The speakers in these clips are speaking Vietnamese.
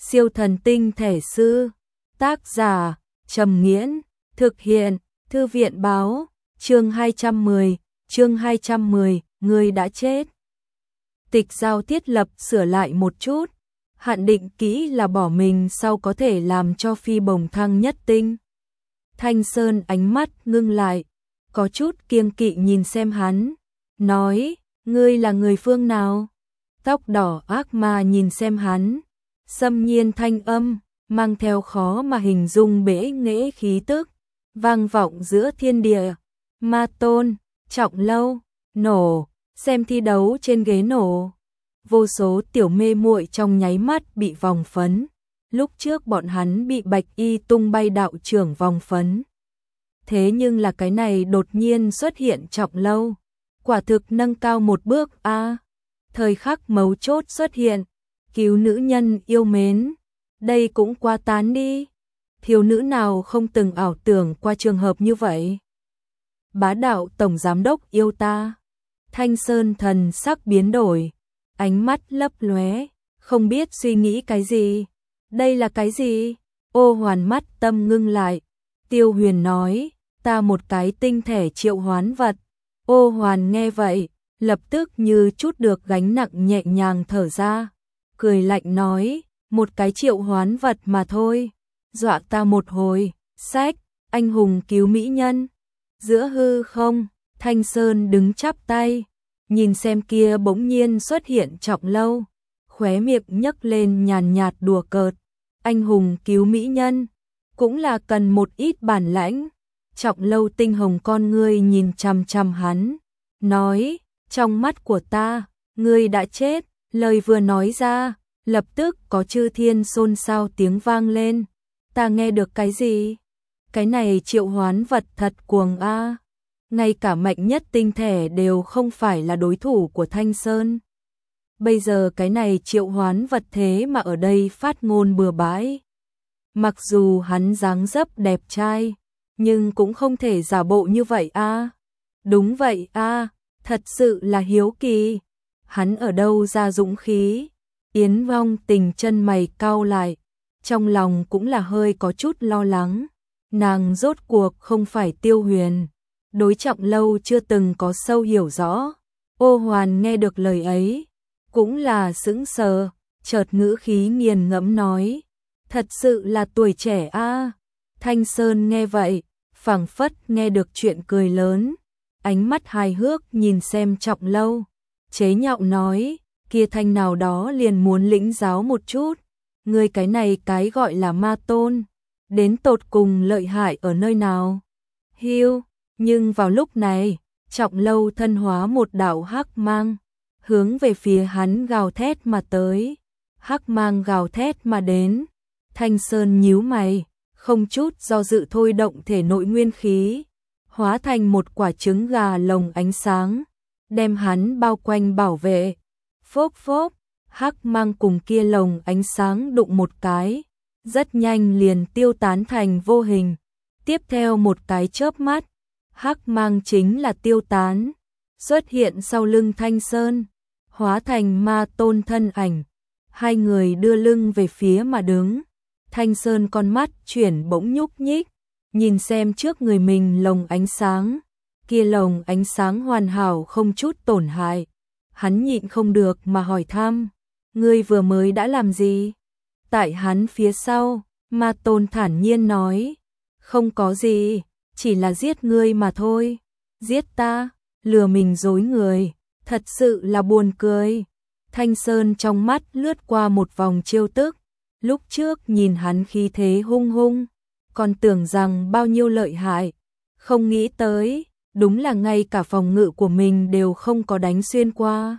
Siêu thần tinh thể sư. Tác giả Trầm Nghiễn. Thực hiện Thư viện báo. Chương 210, người đã chết. Tịch Giao thiết lập sửa lại một chút, hạn định kỹ là bỏ mình sau có thể làm cho phi bồng thăng nhất tinh. Thanh Sơn ánh mắt ngưng lại, có chút kiêng kỵ nhìn xem hắn, nói, ngươi là người phương nào? Tóc đỏ ác ma nhìn xem hắn, xâm nhiên thanh âm, mang theo khó mà hình dung bể nghệ khí tức, vang vọng giữa thiên địa. Ma tôn, Trọng Lâu, nổ, xem thi đấu trên ghế nổ. Vô số tiểu mê muội trong nháy mắt bị vòng phấn. Lúc trước bọn hắn bị Bạch Y tung bay đạo trưởng vòng phấn. Thế nhưng là cái này đột nhiên xuất hiện Trọng Lâu. Quả thực nâng cao một bước a. Thời khắc mấu chốt xuất hiện, cứu nữ nhân yêu mến. Đây cũng quá tán đi. Thiếu nữ nào không từng ảo tưởng qua trường hợp như vậy? Bá đạo tổng giám đốc yêu ta. Thanh Sơn thần sắc biến đổi, ánh mắt lấp lóe, không biết suy nghĩ cái gì. Đây là cái gì? Ô Hoàn mắt tâm ngưng lại. Tiêu Huyền nói, ta một cái tinh thể triệu hoán vật. Ô Hoàn nghe vậy, lập tức như chút được gánh nặng nhẹ nhàng thở ra. Cười lạnh nói, một cái triệu hoán vật mà thôi. Dọa ta một hồi. Sách, anh hùng cứu mỹ nhân. Giữa hư không, Thanh Sơn đứng chắp tay, nhìn xem kia bỗng nhiên xuất hiện Trọng Lâu, khóe miệng nhấc lên nhàn nhạt đùa cợt. Anh hùng cứu mỹ nhân, cũng là cần một ít bản lãnh. Trọng Lâu tinh hồng con ngươi nhìn chằm chằm hắn, nói, trong mắt của ta, ngươi đã chết. Lời vừa nói ra, lập tức có chư thiên xôn xao tiếng vang lên. Ta nghe được cái gì? Cái này triệu hoán vật thật cuồng a. Ngay cả mạnh nhất tinh thể đều không phải là đối thủ của Thanh Sơn. Bây giờ cái này triệu hoán vật thế mà ở đây phát ngôn bừa bãi. Mặc dù hắn dáng dấp đẹp trai, nhưng cũng không thể giả bộ như vậy a. Đúng vậy a, thật sự là hiếu kỳ. Hắn ở đâu ra dũng khí? Yến Vong Tình chân mày cau lại, trong lòng cũng là hơi có chút lo lắng. Nàng rốt cuộc không phải Tiêu Huyền, đối Trọng Lâu chưa từng có sâu hiểu rõ. Ô Hoàn nghe được lời ấy, cũng là sững sờ, chợt ngữ khí nghiền ngẫm nói, thật sự là tuổi trẻ a. Thanh Sơn nghe vậy, phảng phất nghe được chuyện cười lớn, ánh mắt hài hước nhìn xem Trọng Lâu, chế nhạo nói, kia Thanh nào đó liền muốn lĩnh giáo một chút, người cái này cái gọi là ma tôn, đến tột cùng lợi hại ở nơi nào? Hiu, nhưng vào lúc này, Trọng Lâu thân hóa một đạo hắc mang, hướng về phía hắn gào thét mà tới. Hắc mang gào thét mà đến, Thanh Sơn nhíu mày, không chút do dự thôi động thể nội nguyên khí, hóa thành một quả trứng gà lồng ánh sáng, đem hắn bao quanh bảo vệ. Phốp phốp, hắc mang cùng kia lồng ánh sáng đụng một cái, rất nhanh liền tiêu tán thành vô hình. Tiếp theo một cái chớp mắt, hắc mang chính là tiêu tán, xuất hiện sau lưng Thanh Sơn, hóa thành ma tôn thân ảnh. Hai người đưa lưng về phía mà đứng. Thanh Sơn con mắt chuyển bỗng nhúc nhích, nhìn xem trước người mình lồng ánh sáng, kia lồng ánh sáng hoàn hảo không chút tổn hại. Hắn nhịn không được mà hỏi thăm, ngươi vừa mới đã làm gì? Tại hắn phía sau, ma tôn thản nhiên nói, không có gì, chỉ là giết ngươi mà thôi. Giết ta, lừa mình dối người, thật sự là buồn cười. Thanh Sơn trong mắt lướt qua một vòng trêu tức, lúc trước nhìn hắn khí thế hung hung, còn tưởng rằng bao nhiêu lợi hại, không nghĩ tới, đúng là ngay cả phòng ngự của mình đều không có đánh xuyên qua.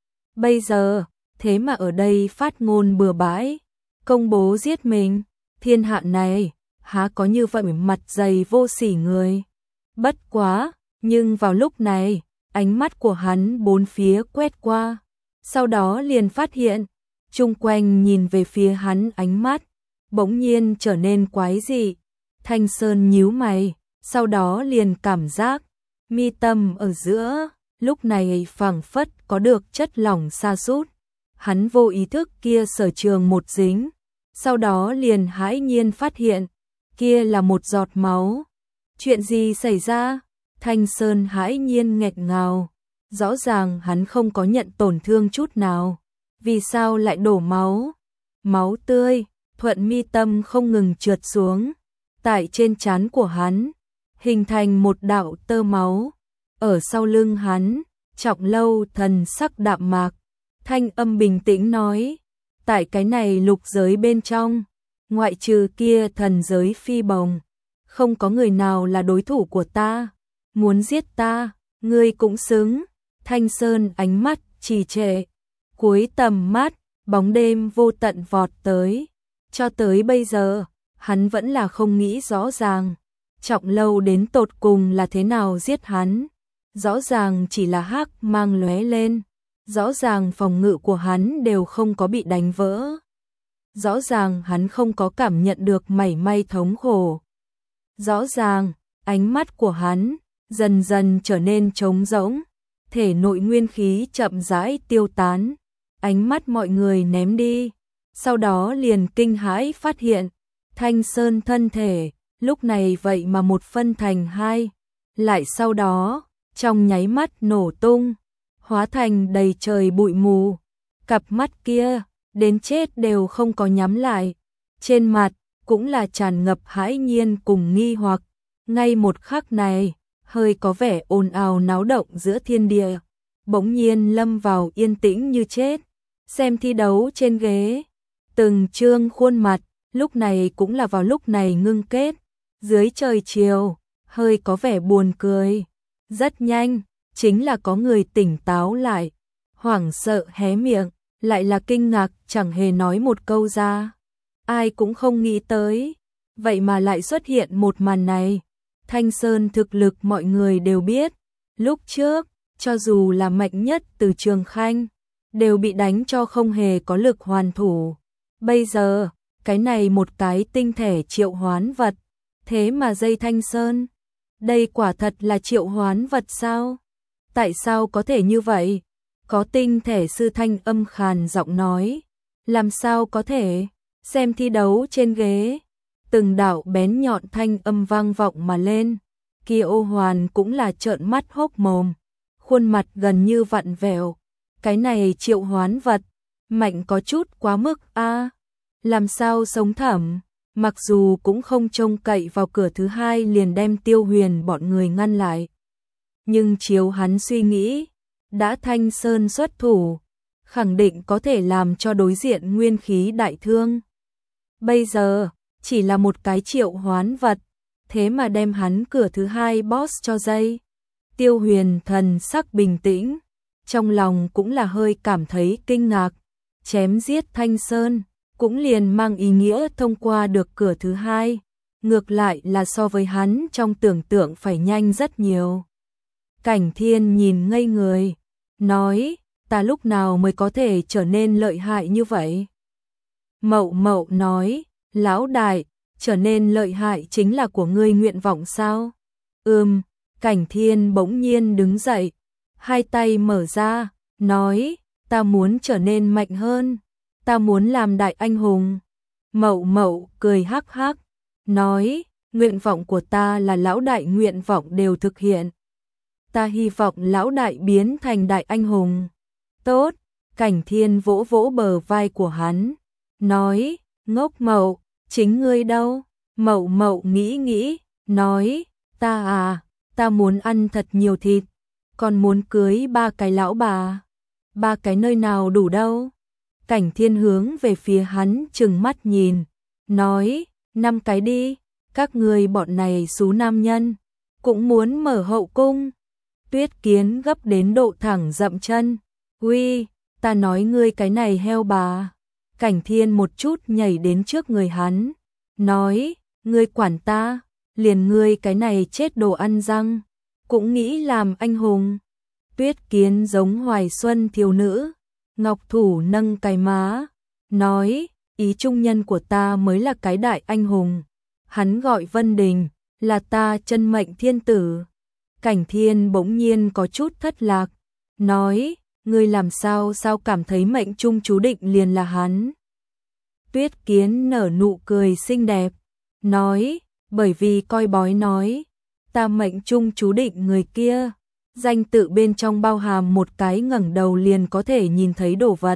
Bây giờ, thế mà ở đây phát ngôn bừa bãi, công bố giết mình, thiên hạ này, há có như vậy mặt dày vô sỉ người. Bất quá, nhưng vào lúc này, ánh mắt của hắn bốn phía quét qua, sau đó liền phát hiện, chung quanh nhìn về phía hắn ánh mắt, bỗng nhiên trở nên quái dị. Thanh Sơn nhíu mày, sau đó liền cảm giác, mi tâm ở giữa, lúc này phảng phất có được chất lỏng sa sút. Hắn vô ý thức kia sở trường một dính, sau đó liền hãi nhiên phát hiện, kia là một giọt máu. Chuyện gì xảy ra? Thanh Sơn hãi nhiên nghẹt ngào, rõ ràng hắn không có nhận tổn thương chút nào, vì sao lại đổ máu? Máu tươi, thuận mi tâm không ngừng trượt xuống, tại trên trán của hắn, hình thành một đạo tơ máu. Ở sau lưng hắn, Trọng Lâu thần sắc đạm mạc, thanh âm bình tĩnh nói, tại cái này lục giới bên trong, ngoại trừ kia thần giới phi bồng, không có người nào là đối thủ của ta, muốn giết ta, ngươi cũng xứng. Thanh Sơn ánh mắt trì trệ, cuối tầm mắt, bóng đêm vô tận vọt tới, cho tới bây giờ, hắn vẫn là không nghĩ rõ ràng, Trọng Lâu đến tột cùng là thế nào giết hắn. Rõ ràng chỉ là hắc mang lóe lên, rõ ràng phòng ngự của hắn đều không có bị đánh vỡ. Rõ ràng hắn không có cảm nhận được mảy may thống khổ. Rõ ràng, ánh mắt của hắn dần dần trở nên trống rỗng, thể nội nguyên khí chậm rãi tiêu tán, ánh mắt mọi người ném đi, sau đó liền kinh hãi phát hiện, Thanh Sơn thân thể, lúc này vậy mà một phân thành hai, lại sau đó, trong nháy mắt nổ tung, hóa thành đầy trời bụi mù, cặp mắt kia, đến chết đều không có nhắm lại, trên mặt, cũng là tràn ngập hãi nhiên cùng nghi hoặc, ngay một khắc này, hơi có vẻ ồn ào náo động giữa thiên địa, bỗng nhiên lâm vào yên tĩnh như chết, xem thi đấu trên ghế, từng trương khuôn mặt, lúc này cũng là vào lúc này ngưng kết, dưới trời chiều, hơi có vẻ buồn cười, rất nhanh, chính là có người tỉnh táo lại, hoảng sợ hé miệng, lại là kinh ngạc chẳng hề nói một câu ra, ai cũng không nghĩ tới, vậy mà lại xuất hiện một màn này. Thanh Sơn thực lực mọi người đều biết, lúc trước, cho dù là mạnh nhất từ Trường Khanh, đều bị đánh cho không hề có lực hoàn thủ. Bây giờ, cái này một cái tinh thể triệu hoán vật, thế mà dây Thanh Sơn, đây quả thật là triệu hoán vật sao? Tại sao có thể như vậy? Có tinh thể sư thanh âm khàn giọng nói, làm sao có thể? Xem thi đấu trên ghế, từng đạo bén nhọn thanh âm vang vọng mà lên, kia Ô Hoàn cũng là trợn mắt hốc mồm, khuôn mặt gần như vặn vẹo, cái này triệu hoán vật, mạnh có chút quá mức a, làm sao sống thẩm, mặc dù cũng không trông cậy vào cửa thứ hai liền đem Tiêu Huyền bọn người ngăn lại. Nhưng chiếu hắn suy nghĩ, đã Thanh Sơn xuất thủ, khẳng định có thể làm cho đối diện nguyên khí đại thương. Bây giờ, chỉ là một cái triệu hoán vật, thế mà đem hắn cửa thứ hai boss cho dây. Tiêu Huyền thần sắc bình tĩnh, trong lòng cũng là hơi cảm thấy kinh ngạc, chém giết Thanh Sơn, cũng liền mang ý nghĩa thông qua được cửa thứ hai, ngược lại là so với hắn trong tưởng tượng phải nhanh rất nhiều. Cảnh Thiên nhìn ngây người, nói, ta lúc nào mới có thể trở nên lợi hại như vậy? Mậu Mậu nói, lão đại, trở nên lợi hại chính là của ngươi nguyện vọng sao? Cảnh Thiên bỗng nhiên đứng dậy, hai tay mở ra, nói, ta muốn trở nên mạnh hơn, ta muốn làm đại anh hùng. Mậu Mậu cười hắc hắc, nói, nguyện vọng của ta là lão đại nguyện vọng đều thực hiện. Ta hy vọng lão đại biến thành đại anh hùng. Tốt, Cảnh Thiên vỗ vỗ bờ vai của hắn, nói, ngốc Mậu, chính ngươi đâu? Mậu Mậu nghĩ nghĩ, nói, ta muốn ăn thật nhiều thịt, còn muốn cưới 3 cái lão bà. 3 cái nơi nào đủ đâu? Cảnh Thiên hướng về phía hắn trừng mắt nhìn, nói, 5 cái đi, các ngươi bọn này xú nam nhân, cũng muốn mở hậu cung. Tuyết Kiến gấp đến độ thẳng dậm chân, uy, ta nói ngươi cái này heo bà. Cảnh Thiên một chút nhảy đến trước người hắn, nói, ngươi quản ta, liền ngươi cái này chết đồ ăn răng, cũng nghĩ làm anh hùng. Tuyết Kiến giống hoài xuân thiếu nữ, ngọc thủ nâng cái má, nói, ý trung nhân của ta mới là cái đại anh hùng. Hắn gọi Vân Đình, là ta chân mệnh thiên tử. Cảnh Thiên bỗng nhiên có chút thất lạc, nói, ngươi làm sao cảm thấy mệnh trung chú định liền là hắn. Tuyết Kiến nở nụ cười xinh đẹp, nói, bởi vì coi bói nói, ta mệnh trung chú định người kia, danh tự bên trong bao hàm một cái ngẩng đầu liền có thể nhìn thấy đồ vật.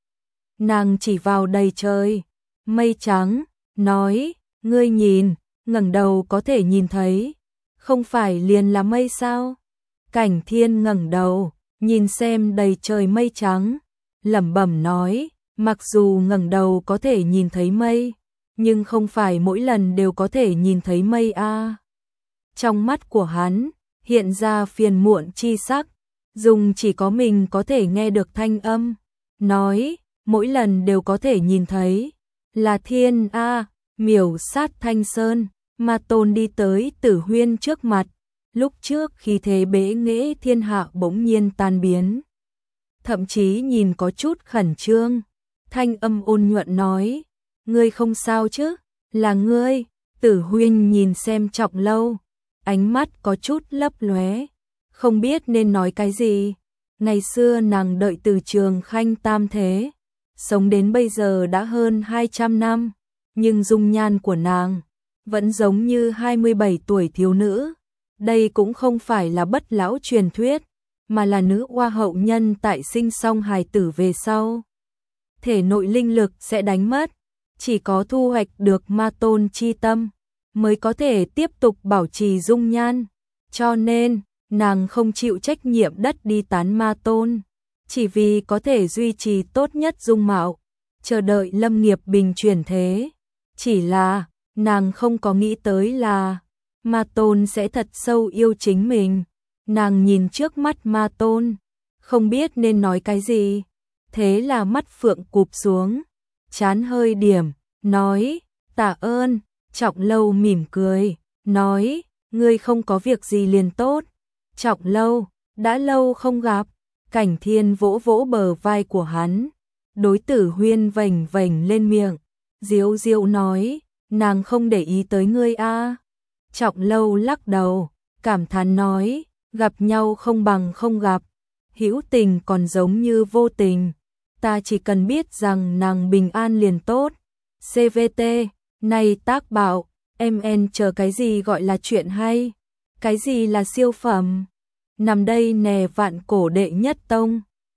Nàng chỉ vào đầy trời, mây trắng, nói, ngươi nhìn, ngẩng đầu có thể nhìn thấy, không phải liền là mây sao? Cảnh Thiên ngẩng đầu, nhìn xem đầy trời mây trắng, lẩm bẩm nói, mặc dù ngẩng đầu có thể nhìn thấy mây, nhưng không phải mỗi lần đều có thể nhìn thấy mây a. Trong mắt của hắn hiện ra phiền muộn chi sắc, dùng chỉ có mình có thể nghe được thanh âm, nói, mỗi lần đều có thể nhìn thấy, là thiên a. Miểu sát Thanh Sơn, Ma Tôn đi tới Tử Huyên trước mặt, lúc trước khi thế bế nghệ thiên hạ bỗng nhiên tan biến, thậm chí nhìn có chút khẩn trương, thanh âm ôn nhuận nói, ngươi không sao chứ, là ngươi. Tử Huyên nhìn xem Trọng Lâu, ánh mắt có chút lấp lóe, không biết nên nói cái gì. Ngày xưa nàng đợi Từ Trường Khanh tam thế, sống đến bây giờ đã hơn 200 năm, nhưng dung nhan của nàng vẫn giống như 27 tuổi thiếu nữ. Đây cũng không phải là bất lão truyền thuyết, mà là nữ hoa hậu nhân tại sinh xong hài tử về sau, thể nội linh lực sẽ đánh mất, chỉ có thu hoạch được Ma Tôn chi tâm mới có thể tiếp tục bảo trì dung nhan, cho nên nàng không chịu trách nhiệm đất đi tán Ma Tôn, chỉ vì có thể duy trì tốt nhất dung mạo, chờ đợi Lâm Nghiệp Bình chuyển thế. Chỉ là nàng không có nghĩ tới là Ma Tôn sẽ thật sâu yêu chính mình. Nàng nhìn trước mắt Ma Tôn, không biết nên nói cái gì, thế là mắt phượng cụp xuống, trán hơi điểm, nói, tạ ơn. Trọng Lâu mỉm cười, nói, ngươi không có việc gì liền tốt. Trọng Lâu, đã lâu không gặp. Cảnh Thiên vỗ vỗ bờ vai của hắn, đối Tử Huyên vểnh vểnh lên miệng, diếu diếu nói, nàng không để ý tới ngươi a. Trọng Lâu lắc đầu, cảm thán nói, gặp nhau không bằng không gặp, hữu tình còn giống như vô tình, ta chỉ cần biết rằng nàng bình an liền tốt. CVT, này tác bảo, MN chờ cái gì gọi là chuyện hay, cái gì là siêu phẩm, nằm đây nè vạn cổ đệ nhất tông.